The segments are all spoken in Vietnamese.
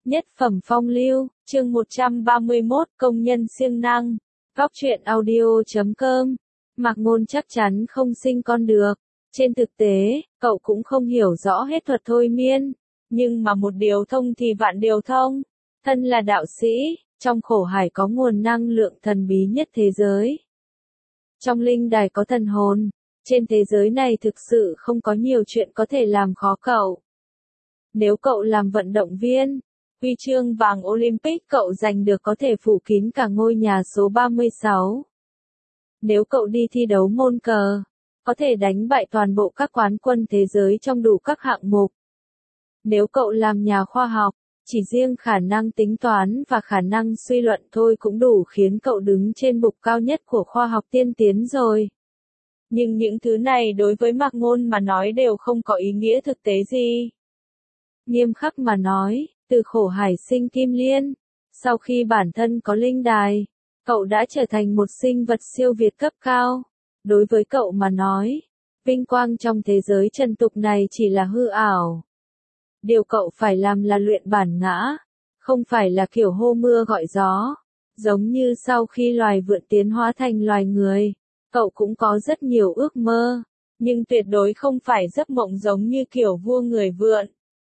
Nhất phẩm phong lưu, chương 131, công nhân siêng năng. Góc truyện audio.com. Mạc Ngôn chắc chắn không sinh con được. Trên thực tế, cậu cũng không hiểu rõ hết thuật thôi miên. Nhưng mà một điều thông thì vạn điều thông. Thân là đạo sĩ, trong khổ hải có nguồn năng lượng thần bí nhất thế giới. Trong linh đài có thần hồn. Trên thế giới này thực sự không có nhiều chuyện có thể làm khó cậu. Nếu cậu làm vận động viên, huy chương vàng Olympic cậu giành được có thể phủ kín cả ngôi nhà số 36. Nếu cậu đi thi đấu môn cờ, có thể đánh bại toàn bộ các quán quân thế giới trong đủ các hạng mục. Nếu cậu làm nhà khoa học, chỉ riêng khả năng tính toán và khả năng suy luận thôi cũng đủ khiến cậu đứng trên bục cao nhất của khoa học tiên tiến rồi. Nhưng những thứ này đối với Mạc Ngôn mà nói đều không có ý nghĩa thực tế gì. Nghiêm khắc mà nói, từ khổ hải sinh kim liên, sau khi bản thân có linh đài, cậu đã trở thành một sinh vật siêu việt cấp cao. Đối với cậu mà nói, vinh quang trong thế giới trần tục này chỉ là hư ảo. Điều cậu phải làm là luyện bản ngã, không phải là kiểu hô mưa gọi gió. Giống như sau khi loài vượn tiến hóa thành loài người, cậu cũng có rất nhiều ước mơ, nhưng tuyệt đối không phải giấc mộng giống như kiểu vua người vượn.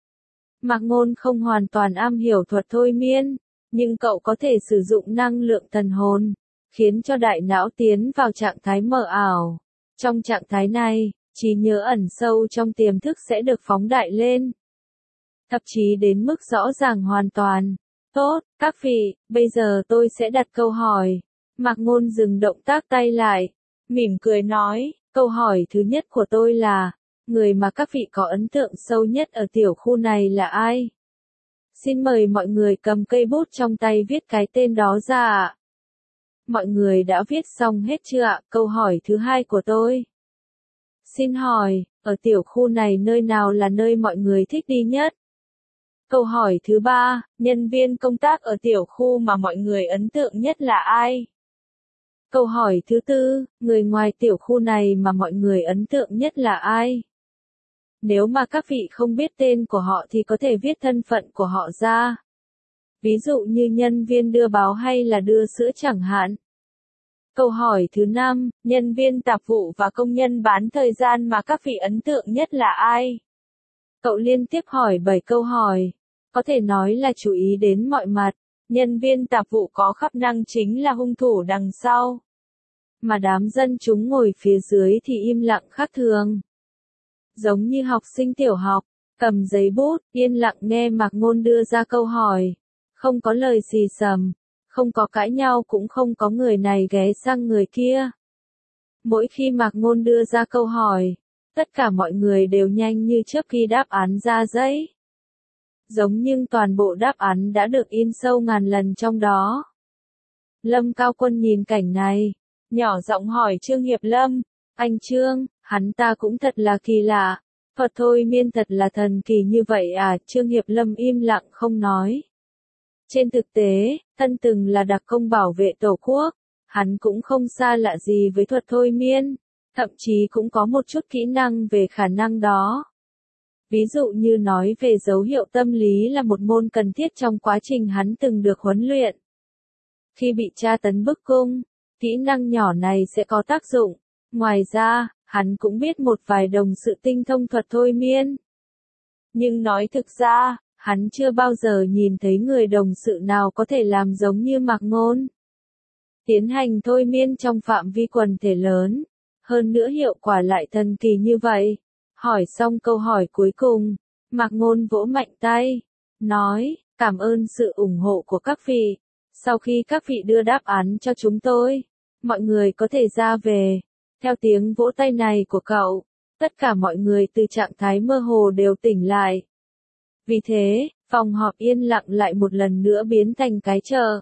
Mạc Ngôn không hoàn toàn am hiểu thuật thôi miên, nhưng cậu có thể sử dụng năng lượng thần hồn, khiến cho đại não tiến vào trạng thái mờ ảo. Trong trạng thái này, trí nhớ ẩn sâu trong tiềm thức sẽ được phóng đại lên. Thậm chí đến mức rõ ràng hoàn toàn. Tốt, các vị, bây giờ tôi sẽ đặt câu hỏi. Mạc Ngôn dừng động tác tay lại, mỉm cười nói, câu hỏi thứ nhất của tôi là, người mà các vị có ấn tượng sâu nhất ở tiểu khu này là ai? Xin mời mọi người cầm cây bút trong tay viết cái tên đó ra ạ. Mọi người đã viết xong hết chưa ạ? Câu hỏi thứ hai của tôi. Xin hỏi, ở tiểu khu này nơi nào là nơi mọi người thích đi nhất? Câu hỏi thứ ba, nhân viên công tác ở tiểu khu mà mọi người ấn tượng nhất là ai? Câu hỏi thứ tư, người ngoài tiểu khu này mà mọi người ấn tượng nhất là ai? Nếu mà các vị không biết tên của họ thì có thể viết thân phận của họ ra. Ví dụ như nhân viên đưa báo hay là đưa sữa chẳng hạn. Câu hỏi thứ 5, nhân viên tạp vụ và công nhân bán thời gian mà các vị ấn tượng nhất là ai? Cậu liên tiếp hỏi 7 câu hỏi. Có thể nói là chú ý đến mọi mặt. Nhân viên tạp vụ có khắp năng chính là hung thủ đằng sau. Mà đám dân chúng ngồi phía dưới thì im lặng khác thường. Giống như học sinh tiểu học, cầm giấy bút, yên lặng nghe Mạc Ngôn đưa ra câu hỏi. Không có lời xì xầm, không có cãi nhau cũng không có người này ghé sang người kia. Mỗi khi Mạc Ngôn đưa ra câu hỏi, tất cả mọi người đều nhanh như chớp ghi đáp án ra giấy. Giống như toàn bộ đáp án đã được in sâu ngàn lần trong đó. Lâm Cao Quân nhìn cảnh này, nhỏ giọng hỏi Trương Hiệp Lâm, anh Trương, hắn ta cũng thật là kỳ lạ, Phật thôi miên thật là thần kỳ như vậy à? Trương Hiệp Lâm im lặng không nói. Trên thực tế, thân từng là đặc công bảo vệ Tổ quốc, hắn cũng không xa lạ gì với thuật thôi miên, thậm chí cũng có một chút kỹ năng về khả năng đó. Ví dụ như nói về dấu hiệu tâm lý là một môn cần thiết trong quá trình hắn từng được huấn luyện. Khi bị tra tấn bức cung, kỹ năng nhỏ này sẽ có tác dụng. Ngoài ra, hắn cũng biết một vài đồng sự tinh thông thuật thôi miên. Nhưng nói thực ra, hắn chưa bao giờ nhìn thấy người đồng sự nào có thể làm giống như Mạc Ngôn. Tiến hành thôi miên trong phạm vi quần thể lớn, hơn nữa hiệu quả lại thần kỳ như vậy. Hỏi xong câu hỏi cuối cùng, Mạc Ngôn vỗ mạnh tay, nói, cảm ơn sự ủng hộ của các vị. Sau khi các vị đưa đáp án cho chúng tôi, mọi người có thể ra về. Theo tiếng vỗ tay này của cậu, tất cả mọi người từ trạng thái mơ hồ đều tỉnh lại. Vì thế, phòng họp yên lặng lại một lần nữa biến thành cái chờ.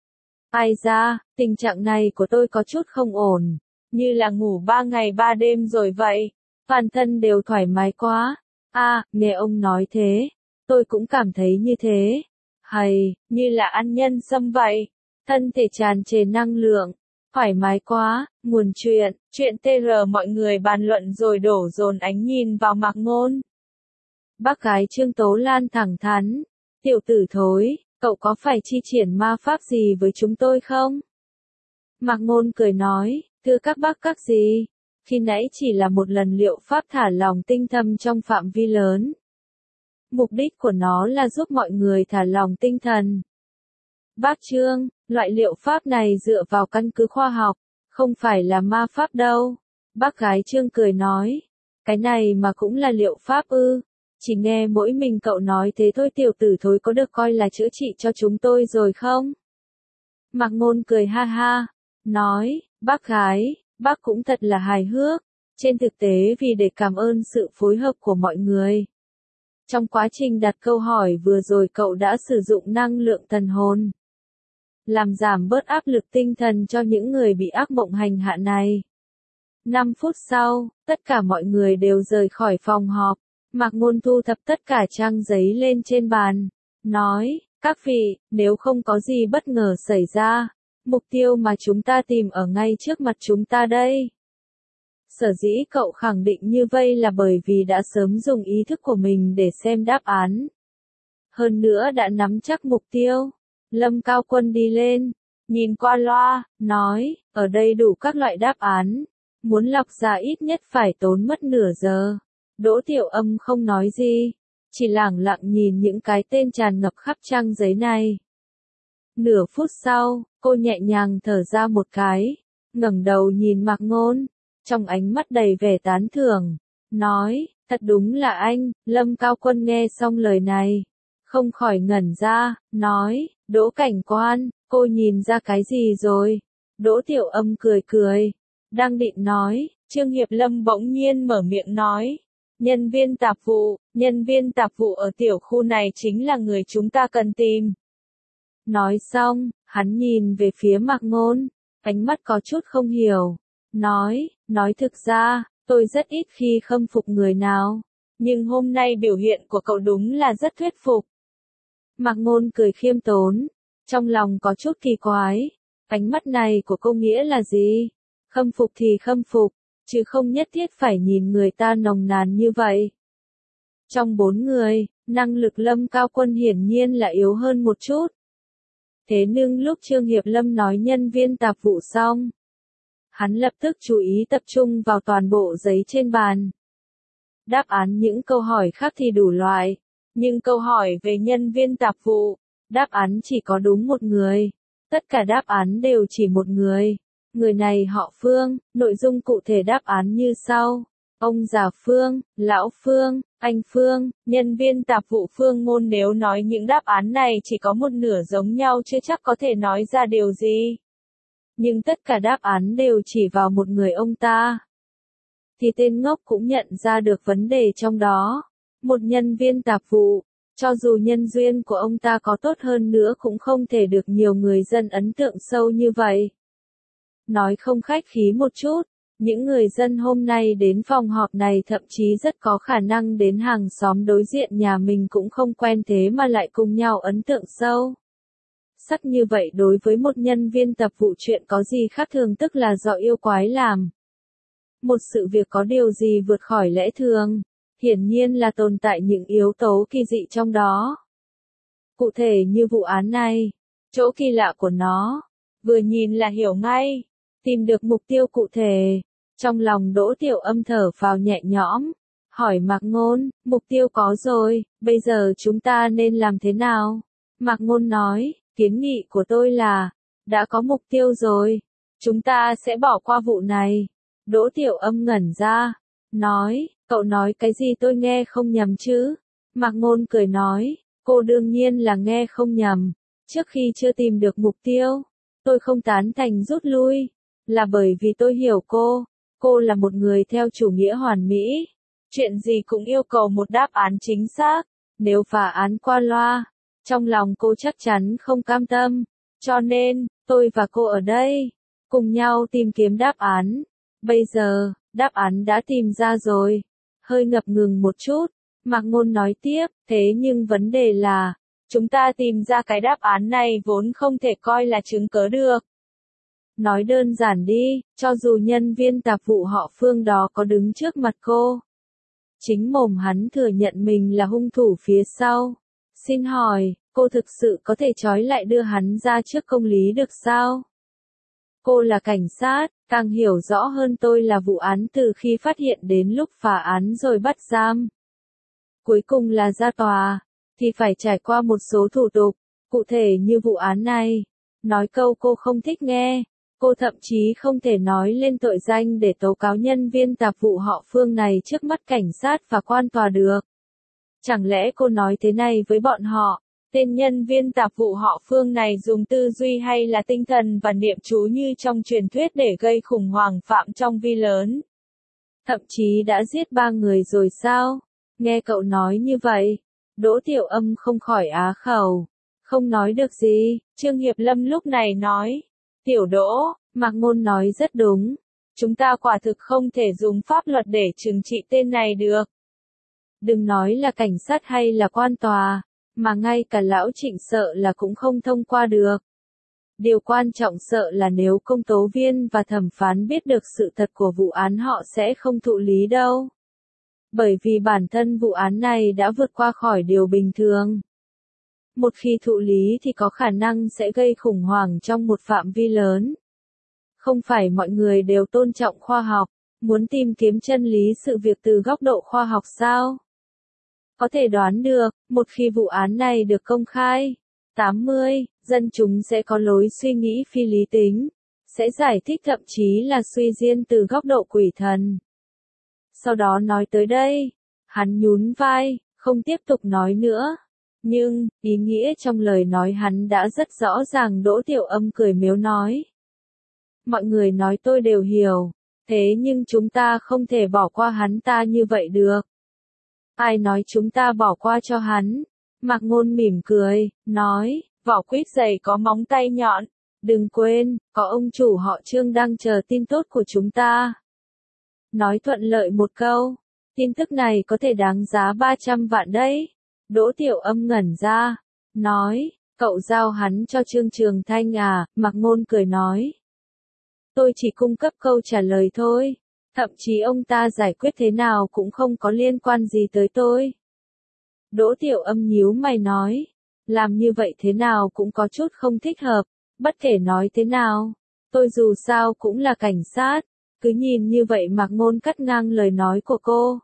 Ai ra, tình trạng này của tôi có chút không ổn, như là ngủ 3 ngày 3 đêm rồi vậy. Toàn thân đều thoải mái quá. Nghe ông nói thế, tôi cũng cảm thấy như thế. Hay, như là ăn nhân sâm vậy. Thân thể tràn trề năng lượng. Thoải mái quá, nguồn chuyện TR mọi người bàn luận rồi đổ dồn ánh nhìn vào Mạc Ngôn. Bác gái Trương Tố Lan thẳng thắn, Tiểu tử thối, cậu có phải chi triển ma pháp gì với chúng tôi không? Mạc Ngôn cười nói, thưa các bác các dì, khi nãy chỉ là một lần liệu pháp thả lỏng tinh thâm trong phạm vi lớn. Mục đích của nó là giúp mọi người thả lỏng tinh thần. Bác Trương, loại liệu pháp này dựa vào căn cứ khoa học, không phải là ma pháp đâu. Bác gái Trương cười nói, cái này mà cũng là liệu pháp ư? Chỉ nghe mỗi mình cậu nói thế thôi, tiểu tử thối, có được coi là chữa trị cho chúng tôi rồi không? Mạc Ngôn cười ha ha, nói, bác gái, bác cũng thật là hài hước. Trên thực tế vì để cảm ơn sự phối hợp của mọi người. Trong quá trình đặt câu hỏi vừa rồi cậu đã sử dụng năng lượng thần hồn, làm giảm bớt áp lực tinh thần cho những người bị ác mộng hành hạ này. 5 phút sau, tất cả mọi người đều rời khỏi phòng họp. Mạc Ngôn thu thập tất cả trang giấy lên trên bàn, nói, các vị, nếu không có gì bất ngờ xảy ra, mục tiêu mà chúng ta tìm ở ngay trước mặt chúng ta đây. Sở dĩ cậu khẳng định như vậy là bởi vì đã sớm dùng ý thức của mình để xem đáp án. Hơn nữa đã nắm chắc mục tiêu. Lâm Cao Quân đi lên, nhìn qua loa, nói, ở đây đủ các loại đáp án. Muốn lọc ra ít nhất phải tốn mất nửa giờ. Đỗ Tiểu Âm không nói gì, chỉ lẳng lặng nhìn những cái tên tràn ngập khắp trang giấy này. Nửa phút sau, cô nhẹ nhàng thở ra một cái, ngẩng đầu nhìn Mạc Ngôn, trong ánh mắt đầy vẻ tán thưởng, nói, thật đúng là anh. Lâm Cao Quân nghe xong lời này, không khỏi ngẩn ra, nói, Đỗ cảnh quan, cô nhìn ra cái gì rồi? Đỗ Tiểu Âm cười cười, đang định nói, Trương Hiệp Lâm bỗng nhiên mở miệng nói, nhân viên tạp vụ ở tiểu khu này chính là người chúng ta cần tìm. Nói xong, hắn nhìn về phía Mạc Ngôn, ánh mắt có chút không hiểu, nói thực ra, tôi rất ít khi khâm phục người nào, nhưng hôm nay biểu hiện của cậu đúng là rất thuyết phục. Mạc Ngôn cười khiêm tốn, trong lòng có chút kỳ quái, ánh mắt này của cô nghĩa là gì? Khâm phục thì khâm phục, chứ không nhất thiết phải nhìn người ta nồng nàn như vậy. Trong 4 người, năng lực Lâm Cao Quân hiển nhiên là yếu hơn một chút. Thế nhưng lúc Trương Hiệp Lâm nói nhân viên tạp vụ xong, hắn lập tức chú ý tập trung vào toàn bộ giấy trên bàn. Đáp án những câu hỏi khác thì đủ loại, nhưng câu hỏi về nhân viên tạp vụ, đáp án chỉ có đúng một người. Tất cả đáp án đều chỉ một người. Người này họ Phương, nội dung cụ thể đáp án như sau. Ông già Phương, lão Phương, anh Phương, nhân viên tạp vụ Phương Ngôn. Nếu nói những đáp án này chỉ có một nửa giống nhau chưa chắc có thể nói ra điều gì. Nhưng tất cả đáp án đều chỉ vào một người ông ta. Thì tên ngốc cũng nhận ra được vấn đề trong đó. Một nhân viên tạp vụ, cho dù nhân duyên của ông ta có tốt hơn nữa cũng không thể được nhiều người dân ấn tượng sâu như vậy. Nói không khách khí một chút, những người dân hôm nay đến phòng họp này thậm chí rất có khả năng đến hàng xóm đối diện nhà mình cũng không quen, thế mà lại cùng nhau ấn tượng sâu. Sắc như vậy đối với một nhân viên tạp vụ chuyện có gì khác thường, tức là do yêu quái làm. Một sự việc có điều gì vượt khỏi lẽ thường, hiển nhiên là tồn tại những yếu tố kỳ dị trong đó. Cụ thể như vụ án này, chỗ kỳ lạ của nó, vừa nhìn là hiểu ngay, tìm được mục tiêu cụ thể. Trong lòng Đỗ Tiểu Âm thở phào nhẹ nhõm, hỏi Mạc Ngôn, mục tiêu có rồi, bây giờ chúng ta nên làm thế nào? Mạc Ngôn nói, kiến nghị của tôi là, đã có mục tiêu rồi, chúng ta sẽ bỏ qua vụ này. Đỗ Tiểu Âm ngẩn ra, nói, cậu nói cái gì tôi nghe không nhầm chứ? Mạc Ngôn cười nói, cô đương nhiên là nghe không nhầm, trước khi chưa tìm được mục tiêu, tôi không tán thành rút lui, là bởi vì tôi hiểu cô là một người theo chủ nghĩa hoàn mỹ, chuyện gì cũng yêu cầu một đáp án chính xác, nếu phá án qua loa, trong lòng cô chắc chắn không cam tâm, cho nên, tôi và cô ở đây, cùng nhau tìm kiếm đáp án. Bây giờ, đáp án đã tìm ra rồi. Hơi ngập ngừng một chút, Mạc Ngôn nói tiếp, thế nhưng vấn đề là, chúng ta tìm ra cái đáp án này vốn không thể coi là chứng cớ được. Nói đơn giản đi, cho dù nhân viên tạp vụ họ Phương đó có đứng trước mặt cô, chính mồm hắn thừa nhận mình là hung thủ phía sau, Xin hỏi, cô thực sự có thể trói lại đưa hắn ra trước công lý được sao? Cô là cảnh sát, càng hiểu rõ hơn tôi là vụ án từ khi phát hiện đến lúc phá án rồi bắt giam. Cuối cùng là ra tòa, thì phải trải qua một số thủ tục, cụ thể như vụ án này. Nói câu cô không thích nghe, cô thậm chí không thể nói lên tội danh để tố cáo nhân viên tạp vụ họ Phương này trước mắt cảnh sát và quan tòa được. Chẳng lẽ cô nói thế này với bọn họ? Tên nhân viên tạp vụ họ Phương này dùng tư duy hay là tinh thần và niệm chú như trong truyền thuyết để gây khủng hoảng phạm trong vi lớn? Thậm chí đã giết 3 người rồi sao? Nghe cậu nói như vậy, Đỗ Tiểu Âm không khỏi á khẩu. Không nói được gì, Trương Hiệp Lâm lúc này nói. Tiểu Đỗ, Mạc Ngôn nói rất đúng. Chúng ta quả thực không thể dùng pháp luật để trừng trị tên này được. Đừng nói là cảnh sát hay là quan tòa, mà ngay cả lão Trịnh sợ là cũng không thông qua được. Điều quan trọng sợ là nếu công tố viên và thẩm phán biết được sự thật của vụ án họ sẽ không thụ lý đâu. Bởi vì bản thân vụ án này đã vượt qua khỏi điều bình thường. Một khi thụ lý thì có khả năng sẽ gây khủng hoảng trong một phạm vi lớn. Không phải mọi người đều tôn trọng khoa học, muốn tìm kiếm chân lý sự việc từ góc độ khoa học sao? Có thể đoán được, một khi vụ án này được công khai, 80, dân chúng sẽ có lối suy nghĩ phi lý tính, sẽ giải thích thậm chí là suy diễn từ góc độ quỷ thần. Sau đó nói tới đây, hắn nhún vai, không tiếp tục nói nữa. Nhưng, ý nghĩa trong lời nói hắn đã rất rõ ràng. Đỗ Tiểu Âm cười mếu nói. Mọi người nói tôi đều hiểu, thế nhưng chúng ta không thể bỏ qua hắn ta như vậy được. Ai nói chúng ta bỏ qua cho hắn? Mạc Ngôn mỉm cười, nói, vỏ quýt dày có móng tay nhọn. Đừng quên, có ông chủ họ Trương đang chờ tin tốt của chúng ta. Nói thuận lợi một câu, tin tức này có thể đáng giá 300 vạn đấy. Đỗ Tiểu Âm ngẩn ra, nói, cậu giao hắn cho Trương Trường Thanh à? Mạc Ngôn cười nói. Tôi chỉ cung cấp câu trả lời thôi, thậm chí ông ta giải quyết thế nào cũng không có liên quan gì tới tôi. Đỗ Tiểu Âm nhíu mày nói, làm như vậy thế nào cũng có chút không thích hợp, bất kể nói thế nào, tôi dù sao cũng là cảnh sát, cứ nhìn như vậy. Mạc Ngôn cắt ngang lời nói của cô.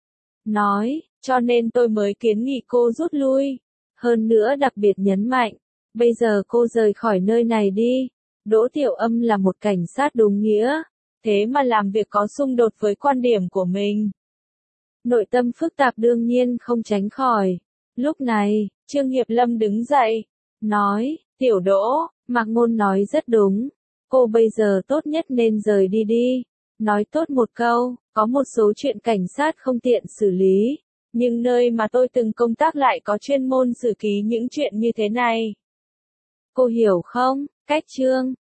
Nói, cho nên tôi mới kiến nghị cô rút lui. Hơn nữa đặc biệt nhấn mạnh, bây giờ cô rời khỏi nơi này đi. Đỗ Tiểu Âm là một cảnh sát đúng nghĩa, thế mà làm việc có xung đột với quan điểm của mình. Nội tâm phức tạp đương nhiên không tránh khỏi. Lúc này, Trương Hiệp Lâm đứng dậy, nói, Tiểu Đỗ, Mạc Ngôn nói rất đúng. Cô bây giờ tốt nhất nên rời đi đi. Nói tốt một câu, có một số chuyện cảnh sát không tiện xử lý, nhưng nơi mà tôi từng công tác lại có chuyên môn xử lý những chuyện như thế này. Cô hiểu không? Cách Trương